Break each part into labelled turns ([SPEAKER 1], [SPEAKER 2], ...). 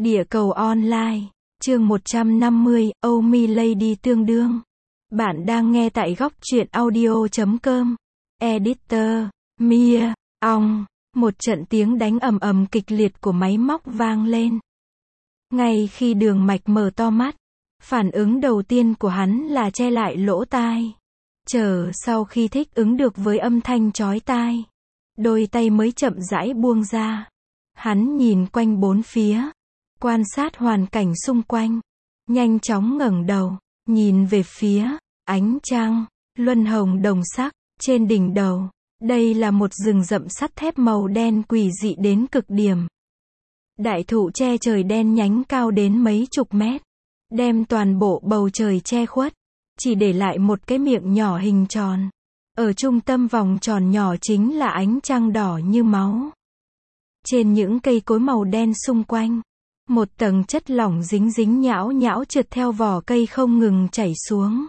[SPEAKER 1] Địa cầu online, chương 150, Oh My Lady tương đương. Bạn đang nghe tại góc truyện audio.com. Editor, Mia, Ong. Một trận tiếng đánh ầm ầm kịch liệt của máy móc vang lên. Ngay khi Đường Mạch mở to mắt, phản ứng đầu tiên của hắn là che lại lỗ tai. Chờ sau khi thích ứng được với âm thanh chói tai, đôi tay mới chậm rãi buông ra. Hắn nhìn quanh bốn phía, quan sát hoàn cảnh xung quanh, nhanh chóng ngẩng đầu, nhìn về phía ánh trăng, luân hồng đồng sắc, trên đỉnh đầu. Đây là một rừng rậm sắt thép màu đen quỷ dị đến cực điểm. Đại thụ che trời đen nhánh cao đến mấy chục mét, đem toàn bộ bầu trời che khuất, chỉ để lại một cái miệng nhỏ hình tròn. Ở trung tâm vòng tròn nhỏ chính là ánh trăng đỏ như máu. Trên những cây cối màu đen xung quanh, một tầng chất lỏng dính dính nhão nhão trượt theo vỏ cây không ngừng chảy xuống.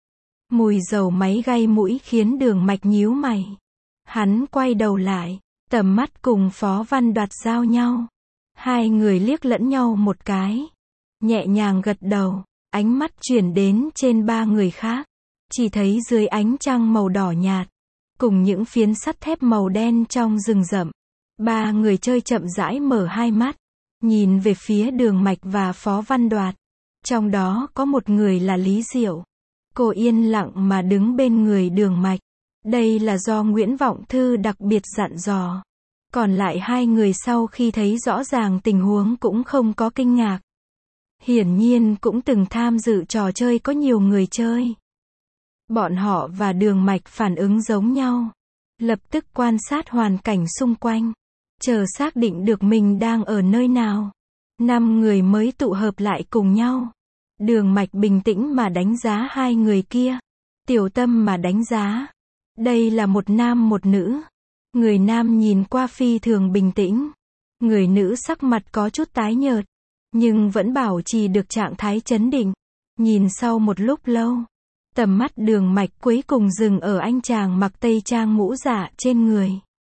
[SPEAKER 1] Mùi dầu máy gây mũi khiến Đường Mạch nhíu mày. Hắn quay đầu lại, tầm mắt cùng Phó Văn Đoạt giao nhau. Hai người liếc lẫn nhau một cái, nhẹ nhàng gật đầu, ánh mắt chuyển đến trên ba người khác. Chỉ thấy dưới ánh trăng màu đỏ nhạt, cùng những phiến sắt thép màu đen trong rừng rậm, ba người chơi chậm rãi mở hai mắt, nhìn về phía Đường Mạch và Phó Văn Đoạt. Trong đó có một người là Lý Diệu. Cô yên lặng mà đứng bên người Đường Mạch. Đây là do Nguyễn Vọng Thư đặc biệt dặn dò. Còn lại hai người sau khi thấy rõ ràng tình huống cũng không có kinh ngạc. Hiển nhiên cũng từng tham dự trò chơi có nhiều người chơi. Bọn họ và Đường Mạch phản ứng giống nhau. Lập tức quan sát hoàn cảnh xung quanh, chờ xác định được mình đang ở nơi nào. 5 người mới tụ hợp lại cùng nhau. Đường Mạch bình tĩnh mà đánh giá hai người kia. Tiểu tâm mà đánh giá. Đây là một nam một nữ. Người nam nhìn qua phi thường bình tĩnh. Người nữ sắc mặt có chút tái nhợt, nhưng vẫn bảo trì được trạng thái trấn định. Nhìn sau một lúc lâu, tầm mắt Đường Mạch cuối cùng dừng ở anh chàng mặc tây trang mũ dạ trên người.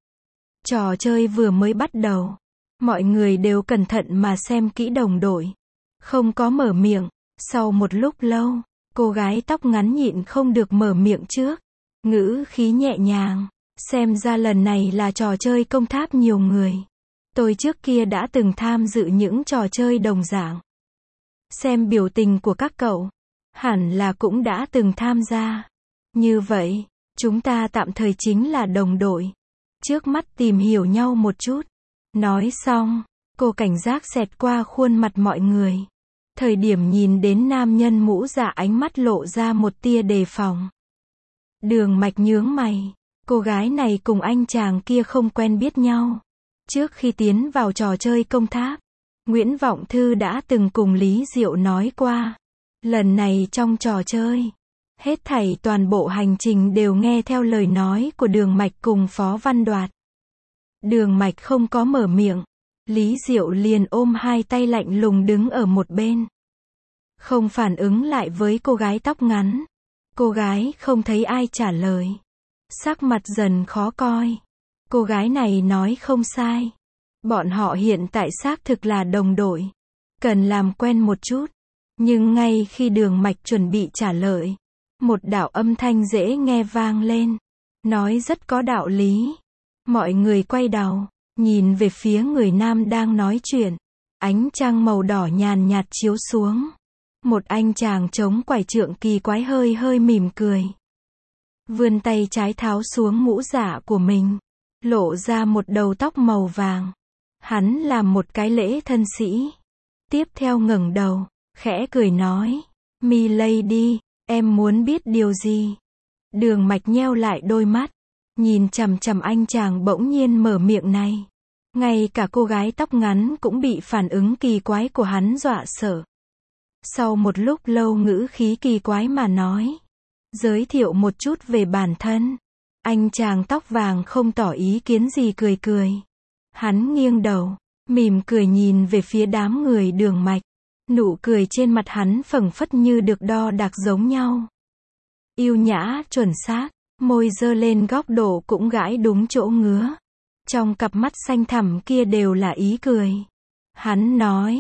[SPEAKER 1] Trò chơi vừa mới bắt đầu, mọi người đều cẩn thận mà xem kỹ đồng đội. Không có mở miệng. Sau một lúc lâu, cô gái tóc ngắn nhịn không được mở miệng trước. Ngữ khí nhẹ nhàng. Xem ra lần này là trò chơi công tháp nhiều người. Tôi trước kia đã từng tham dự những trò chơi đồng dạng. Xem biểu tình của các cậu, hẳn là cũng đã từng tham gia. Như vậy, chúng ta tạm thời chính là đồng đội. Trước mắt tìm hiểu nhau một chút. Nói xong, cô cảnh giác xẹt qua khuôn mặt mọi người. Thời điểm nhìn đến nam nhân mũ dạ ánh mắt lộ ra một tia đề phòng. Đường Mạch nhướng mày. Cô gái này cùng anh chàng kia không quen biết nhau. Trước khi tiến vào trò chơi công tháp, Nguyễn Vọng Thư đã từng cùng Lý Diệu nói qua. Lần này trong trò chơi, hết thảy toàn bộ hành trình đều nghe theo lời nói của Đường Mạch cùng Phó Văn Đoạt. Đường Mạch không có mở miệng. Lý Diệu liền ôm hai tay lạnh lùng đứng ở một bên. Không phản ứng lại với cô gái tóc ngắn. Cô gái không thấy ai trả lời. Sắc mặt dần khó coi. Cô gái này nói không sai. Bọn họ hiện tại xác thực là đồng đội. Cần làm quen một chút. Nhưng ngay khi Đường Mạch chuẩn bị trả lời, một đạo âm thanh dễ nghe vang lên. Nói rất có đạo lý. Mọi người quay đầu, nhìn về phía người nam đang nói chuyện. Ánh trăng màu đỏ nhàn nhạt chiếu xuống. Một anh chàng chống quải trượng kỳ quái hơi hơi mỉm cười. Vươn tay trái tháo xuống mũ dạ của mình, lộ ra một đầu tóc màu vàng. Hắn làm một cái lễ thân sĩ. Tiếp theo ngẩng đầu, khẽ cười nói, "My Lady, em muốn biết điều gì?" Đường Mạch nheo lại đôi mắt, nhìn chằm chằm anh chàng bỗng nhiên mở miệng này. Ngay cả cô gái tóc ngắn cũng bị phản ứng kỳ quái của hắn dọa sợ. Sau một lúc lâu ngữ khí kỳ quái mà nói, "Giới thiệu một chút về bản thân." Anh chàng tóc vàng không tỏ ý kiến gì cười cười. Hắn nghiêng đầu, mỉm cười nhìn về phía đám người Đường Mạch. Nụ cười trên mặt hắn phảng phất như được đo đạc giống nhau. Yêu nhã, chuẩn xác, môi giơ lên góc độ cũng gãi đúng chỗ ngứa. Trong cặp mắt xanh thẳm kia đều là ý cười. Hắn nói,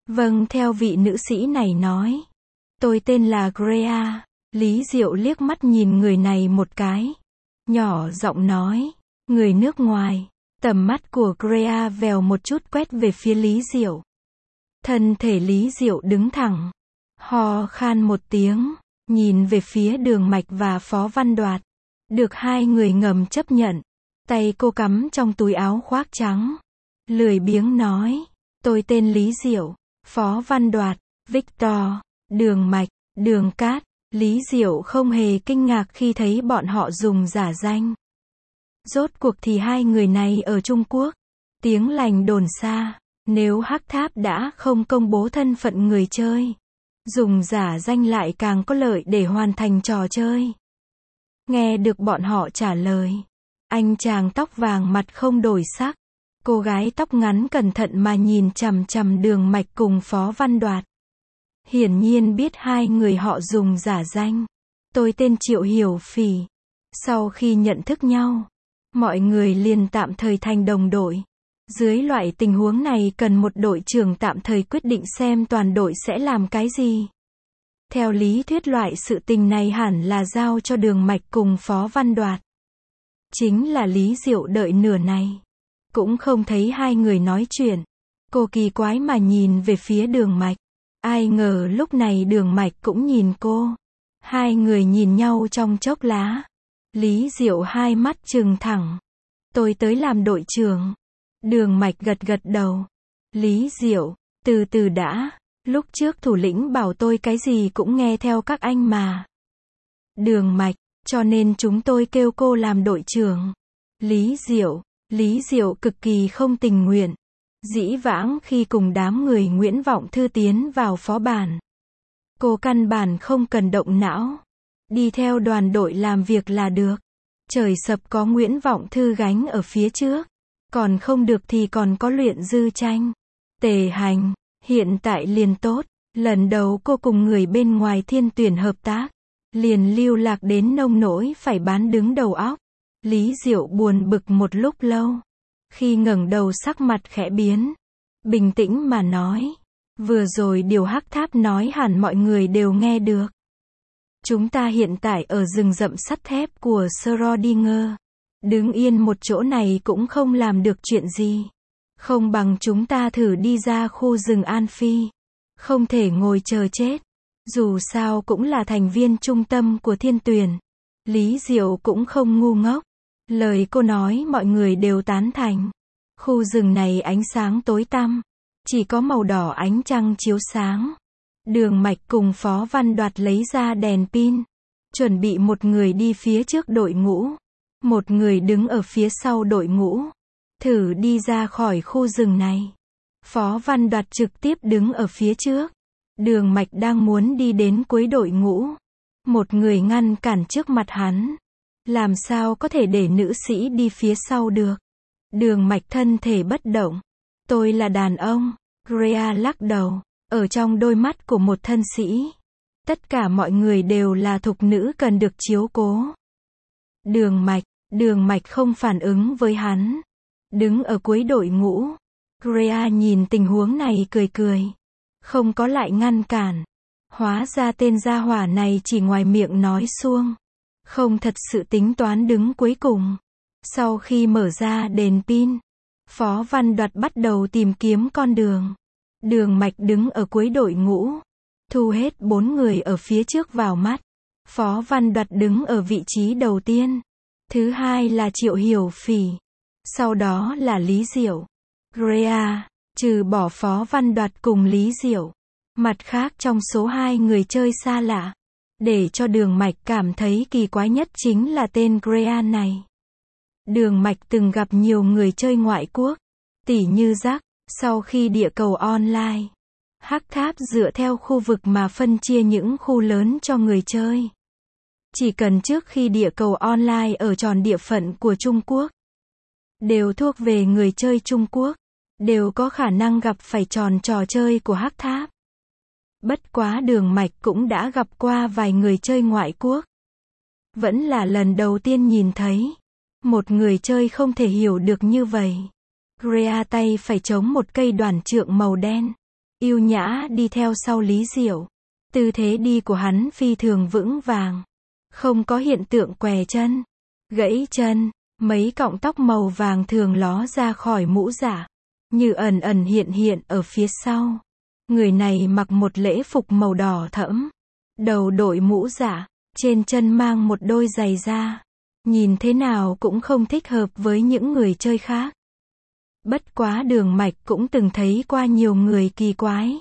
[SPEAKER 1] Vâng, theo vị nữ sĩ này nói. Tôi tên là Greya. Lý Diệu liếc mắt nhìn người này một cái. Nhỏ giọng nói. Người nước ngoài. Tầm mắt của Greya vèo một chút quét về phía Lý Diệu. Thân thể Lý Diệu đứng thẳng. Ho khan một tiếng. Nhìn về phía Đường Mạch và Phó Văn Đoạt. Được hai người ngầm chấp nhận. Tay cô cắm trong túi áo khoác trắng. Lười biếng nói. Tôi tên Lý Diệu. Phó Văn Đoạt, Victor, Đường Mạch, Đường Cát. Lý Diệu không hề kinh ngạc khi thấy bọn họ dùng giả danh. Rốt cuộc thì hai người này ở Trung Quốc. Tiếng lành đồn xa. Nếu Hắc Tháp đã không công bố thân phận người chơi, dùng giả danh lại càng có lợi để hoàn thành trò chơi. Nghe được bọn họ trả lời, anh chàng tóc vàng mặt không đổi sắc. Cô gái tóc ngắn cẩn thận mà nhìn chằm chằm Đường Mạch cùng Phó Văn Đoạt. Hiển nhiên biết hai người họ dùng giả danh. Tôi tên Triệu Hiểu Phỉ. Sau khi nhận thức nhau, mọi người liền tạm thời thành đồng đội. Dưới loại tình huống này cần một đội trưởng tạm thời quyết định xem toàn đội sẽ làm cái gì. Theo lý thuyết loại sự tình này hẳn là giao cho Đường Mạch cùng Phó Văn Đoạt. Chính là Lý Diệu đợi nửa này. Cũng không thấy hai người nói chuyện. Cô kỳ quái mà nhìn về phía Đường Mạch. Ai ngờ lúc này Đường Mạch cũng nhìn cô. Hai người nhìn nhau trong chốc lát. Lý Diệu hai mắt trừng thẳng. Tôi tới làm đội trưởng. Đường Mạch gật gật đầu. Lý Diệu, từ từ đã. Lúc trước thủ lĩnh bảo tôi cái gì cũng nghe theo các anh mà. Đường Mạch, cho nên chúng tôi kêu cô làm đội trưởng. Lý Diệu cực kỳ không tình nguyện. Dĩ vãng khi cùng đám người Nguyễn Vọng Thư tiến vào phó bản, cô căn bản không cần động não. Đi theo đoàn đội làm việc là được. Trời sập có Nguyễn Vọng Thư gánh ở phía trước. Còn không được thì còn có Luyện Dư Tranh, Tề Hành. Hiện tại liền tốt. Lần đầu cô cùng người bên ngoài Thiên Tuyển hợp tác, liền lưu lạc đến nông nỗi phải bán đứng đầu óc. Lý Diệu buồn bực một lúc lâu. Khi ngẩng đầu sắc mặt khẽ biến. Bình tĩnh mà nói. Vừa rồi điều Hắc Tháp nói hẳn mọi người đều nghe được. Chúng ta hiện tại ở rừng rậm sắt thép của Schrödinger. Đứng yên một chỗ này cũng không làm được chuyện gì. Không bằng chúng ta thử đi ra khu rừng An Phi. Không thể ngồi chờ chết. Dù sao cũng là thành viên trung tâm của Thiên Tuyển. Lý Diệu cũng không ngu ngốc. Lời cô nói mọi người đều tán thành. Khu rừng này ánh sáng tối tăm. Chỉ có màu đỏ ánh trăng chiếu sáng. Đường Mạch cùng Phó Văn Đoạt lấy ra đèn pin. Chuẩn bị một người đi phía trước đội ngũ. Một người đứng ở phía sau đội ngũ. Thử đi ra khỏi khu rừng này. Phó Văn Đoạt trực tiếp đứng ở phía trước. Đường Mạch đang muốn đi đến cuối đội ngũ. Một người ngăn cản trước mặt hắn. Làm sao có thể để nữ sĩ đi phía sau được. Đường Mạch thân thể bất động. Tôi là đàn ông. Greya lắc đầu. Ở trong đôi mắt của một thân sĩ, tất cả mọi người đều là thục nữ cần được chiếu cố. Đường Mạch không phản ứng với hắn. Đứng ở cuối đội ngũ. Greya nhìn tình huống này cười cười. Không có lại ngăn cản. Hóa ra tên gia hỏa này chỉ ngoài miệng nói suông. Không thật sự tính toán đứng cuối cùng. Sau khi mở ra đèn pin, Phó Văn Đoạt bắt đầu tìm kiếm con đường. Đường Mạch đứng ở cuối đội ngũ. Thu hết 4 người ở phía trước vào mắt. Phó Văn Đoạt đứng ở vị trí đầu tiên. Thứ hai là Triệu Hiểu Phỉ. Sau đó là Lý Diệu. Greya, trừ bỏ Phó Văn Đoạt cùng Lý Diệu. Mặt khác trong số 2 người chơi xa lạ. Để cho Đường Mạch cảm thấy kỳ quái nhất chính là tên Greya này. Đường Mạch từng gặp nhiều người chơi ngoại quốc. Tỉ như Jack. Sau khi địa cầu online, Hắc Tháp dựa theo khu vực mà phân chia những khu lớn cho người chơi. Chỉ cần trước khi địa cầu online ở tròn địa phận của Trung Quốc, đều thuộc về người chơi Trung Quốc, đều có khả năng gặp phải tròn trò chơi của Hắc Tháp. Bất quá Đường Mạch cũng đã gặp qua vài người chơi ngoại quốc. Vẫn là lần đầu tiên nhìn thấy. Một người chơi không thể hiểu được như vậy. Greya tay phải chống một cây đoàn trượng màu đen. yêu nhã đi theo sau Lý Diệu. Tư thế đi của hắn phi thường vững vàng. Không có hiện tượng què chân, gãy chân. Mấy cọng tóc màu vàng thường ló ra khỏi mũ dạ, như ẩn ẩn hiện hiện ở phía sau. Người này mặc một lễ phục màu đỏ thẫm, đầu đội mũ dạ, trên chân mang một đôi giày da. Nhìn thế nào cũng không thích hợp với những người chơi khác. Bất quá Đường Mạch cũng từng thấy qua nhiều người kỳ quái.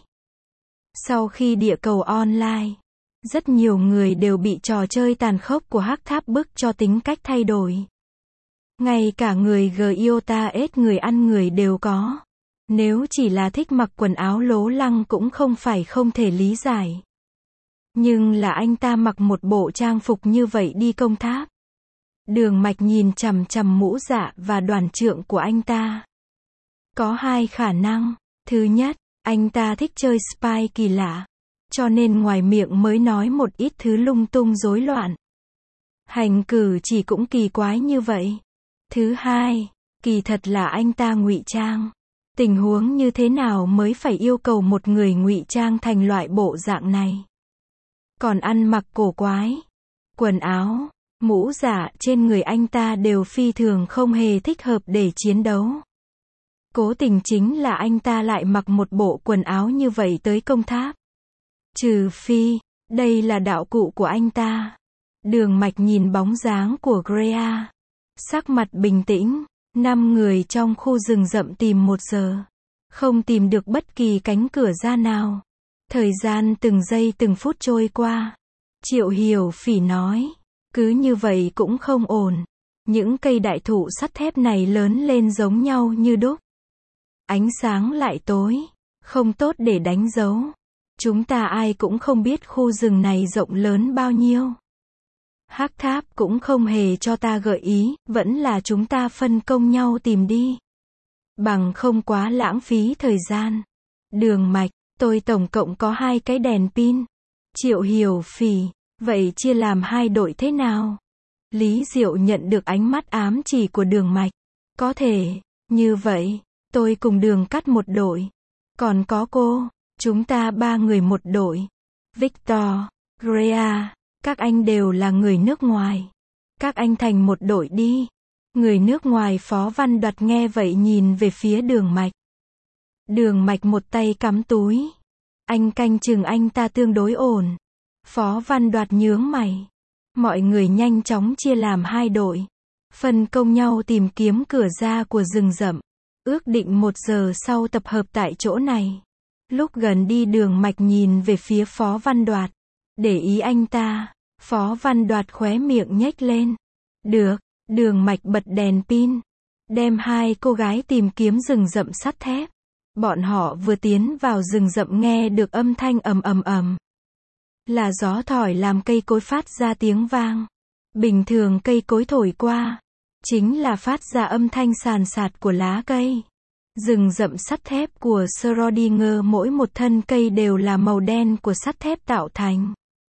[SPEAKER 1] Sau khi địa cầu online, rất nhiều người đều bị trò chơi tàn khốc của hắc tháp bức cho tính cách thay đổi. Ngay cả người Giota ết người ăn người đều có. Nếu chỉ là thích mặc quần áo lố lăng cũng không phải không thể lý giải. Nhưng là anh ta mặc một bộ trang phục như vậy đi công tháp. Đường Mạch nhìn chằm chằm mũ dạ và đoàn trượng của anh ta. Có hai khả năng. Thứ nhất, anh ta thích chơi spy kỳ lạ, cho nên ngoài miệng mới nói một ít thứ lung tung rối loạn. Hành cử chỉ cũng kỳ quái như vậy. Thứ hai, kỳ thật là anh ta ngụy trang. Tình huống như thế nào mới phải yêu cầu một người ngụy trang thành loại bộ dạng này? Còn ăn mặc cổ quái, quần áo, mũ dạ trên người anh ta đều phi thường không hề thích hợp để chiến đấu. Cố tình chính là anh ta lại mặc một bộ quần áo như vậy tới công tháp. Trừ phi, đây là đạo cụ của anh ta. Đường Mạch nhìn bóng dáng của Greya, sắc mặt bình tĩnh. 5 người trong khu rừng rậm tìm 1 giờ. Không tìm được bất kỳ cánh cửa ra nào. Thời gian từng giây từng phút trôi qua. Triệu Hiểu Phỉ nói, cứ như vậy cũng không ổn. Những cây đại thụ sắt thép này lớn lên giống nhau như đúc. Ánh sáng lại tối, không tốt để đánh dấu. Chúng ta ai cũng không biết khu rừng này rộng lớn bao nhiêu. Hắc tháp cũng không hề cho ta gợi ý, vẫn là chúng ta phân công nhau tìm đi. Bằng không quá lãng phí thời gian. Đường Mạch, tôi tổng cộng có 2 cái đèn pin. Triệu Hiểu Phỉ, vậy chia làm 2 đội thế nào? Lý Diệu nhận được ánh mắt ám chỉ của Đường Mạch. Có thể, như vậy, tôi cùng Đường Cắt một đội. Còn có cô, chúng ta 3 người một đội. Victor, Greya, các anh đều là người nước ngoài. Các anh thành một đội đi. Người nước ngoài Phó Văn Đoạt nghe vậy nhìn về phía Đường Mạch. Đường Mạch một tay cắm túi. Anh canh chừng anh ta tương đối ổn. Phó Văn Đoạt nhướng mày. Mọi người nhanh chóng chia làm 2 đội. Phân công nhau tìm kiếm cửa ra của rừng rậm. Ước định 1 giờ sau tập hợp tại chỗ này. Lúc gần đi Đường Mạch nhìn về phía Phó Văn Đoạt. Để ý anh ta. Phó Văn Đoạt khóe miệng nhếch lên. Được, Đường Mạch bật đèn pin. Đem 2 cô gái tìm kiếm rừng rậm sắt thép. Bọn họ vừa tiến vào rừng rậm nghe được âm thanh ầm ầm ầm. Là gió thổi làm cây cối phát ra tiếng vang. Bình thường cây cối thổi qua, chính là phát ra âm thanh sàn sạt của lá cây. Rừng rậm sắt thép của Schrödinger mỗi một thân cây đều là màu đen của sắt thép tạo thành.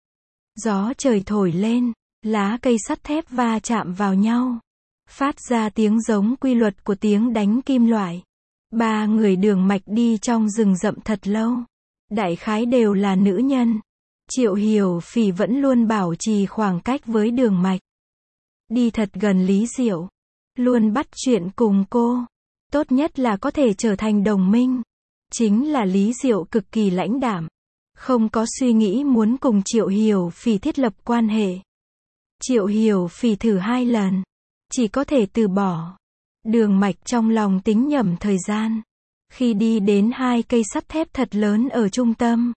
[SPEAKER 1] Gió trời thổi lên, lá cây sắt thép va chạm vào nhau, phát ra tiếng giống quy luật của tiếng đánh kim loại. 3 người Đường Mạch đi trong rừng rậm thật lâu. Đại khái đều là nữ nhân. Triệu Hiểu Phỉ vẫn luôn bảo trì khoảng cách với Đường Mạch. Đi thật gần Lý Diệu. Luôn bắt chuyện cùng cô. Tốt nhất là có thể trở thành đồng minh. Chính là Lý Diệu cực kỳ lãnh đạm. Không có suy nghĩ muốn cùng Triệu Hiểu Phỉ thiết lập quan hệ. Triệu Hiểu Phỉ thử 2 lần. Chỉ có thể từ bỏ. Đường Mạch trong lòng tính nhẩm thời gian. Khi đi đến 2 cây sắt thép thật lớn ở trung tâm.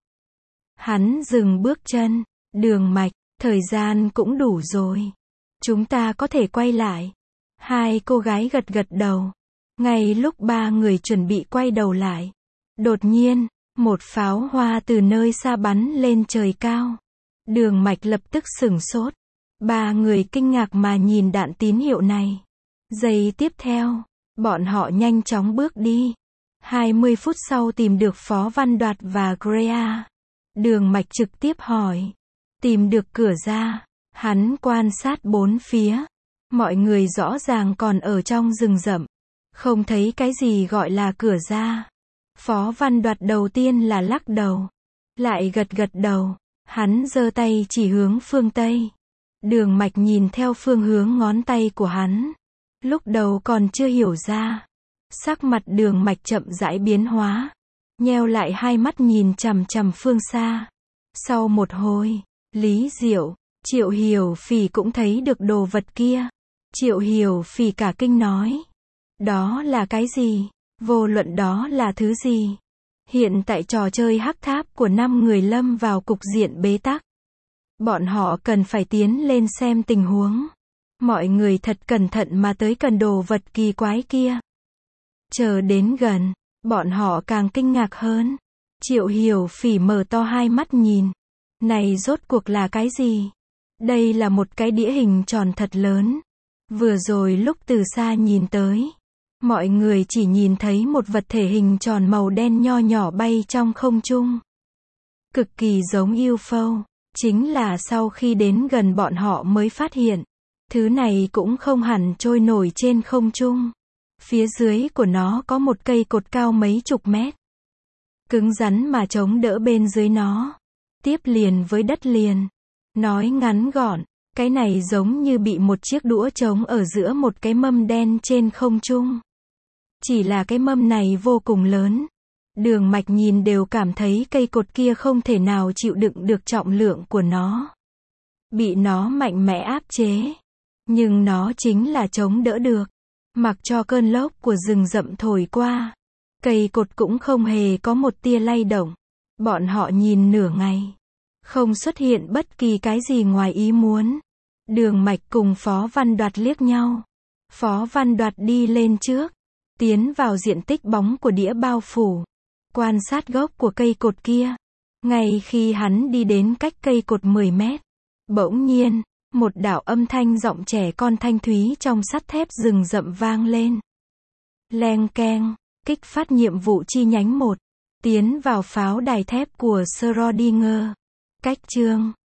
[SPEAKER 1] Hắn dừng bước chân. Đường Mạch, thời gian cũng đủ rồi. Chúng ta có thể quay lại. 2 cô gái gật gật đầu. Ngay lúc 3 người chuẩn bị quay đầu lại. Đột nhiên, một pháo hoa từ nơi xa bắn lên trời cao. Đường Mạch lập tức sửng sốt. 3 người kinh ngạc mà nhìn đạn tín hiệu này. Giây tiếp theo, bọn họ nhanh chóng bước đi. 20 phút sau tìm được Phó Văn Đoạt và Greya. Đường Mạch trực tiếp hỏi. Tìm được cửa ra. Hắn quan sát 4 phía. Mọi người rõ ràng còn ở trong rừng rậm. Không thấy cái gì gọi là cửa ra. Phó Văn Đoạt đầu tiên là lắc đầu, lại gật gật đầu, hắn giơ tay chỉ hướng phương Tây. Đường Mạch nhìn theo phương hướng ngón tay của hắn, lúc đầu còn chưa hiểu ra. Sắc mặt Đường Mạch chậm rãi biến hóa, nheo lại hai mắt nhìn chằm chằm phương xa. Sau một hồi, Lý Diệu, Triệu Hiểu Phỉ cũng thấy được đồ vật kia. Triệu Hiểu Phỉ cả kinh nói, đó là cái gì? Vô luận đó là thứ gì? Hiện tại trò chơi hắc tháp của 5 người lâm vào cục diện bế tắc. Bọn họ cần phải tiến lên xem tình huống. Mọi người thật cẩn thận mà tới gần đồ vật kỳ quái kia. Chờ đến gần, bọn họ càng kinh ngạc hơn. Triệu Hiểu Phỉ mở to hai mắt nhìn. Này rốt cuộc là cái gì? Đây là một cái đĩa hình tròn thật lớn. Vừa rồi lúc từ xa nhìn tới, mọi người chỉ nhìn thấy một vật thể hình tròn màu đen nho nhỏ bay trong không trung. Cực kỳ giống UFO. Chính là sau khi đến gần bọn họ mới phát hiện, thứ này cũng không hẳn trôi nổi trên không trung. Phía dưới của nó có một cây cột cao mấy chục mét. Cứng rắn mà chống đỡ bên dưới nó. Tiếp liền với đất liền. Nói ngắn gọn, cái này giống như bị một chiếc đũa trống ở giữa một cái mâm đen trên không trung. Chỉ là cái mâm này vô cùng lớn. Đường Mạch nhìn đều cảm thấy cây cột kia không thể nào chịu đựng được trọng lượng của nó. Bị nó mạnh mẽ áp chế. Nhưng nó chính là chống đỡ được. Mặc cho cơn lốc của rừng rậm thổi qua. Cây cột cũng không hề có một tia lay động. Bọn họ nhìn nửa ngày. Không xuất hiện bất kỳ cái gì ngoài ý muốn. Đường Mạch cùng Phó Văn Đoạt liếc nhau. Phó Văn Đoạt đi lên trước. Tiến vào diện tích bóng của đĩa bao phủ. Quan sát gốc của cây cột kia. Ngay khi hắn đi đến cách cây cột 10 mét. Bỗng nhiên, một đạo âm thanh giọng trẻ con thanh thúy trong sắt thép rừng rậm vang lên. Leng keng, kích phát nhiệm vụ chi nhánh 1. Tiến vào pháo đài thép của Schrödinger. Cách chương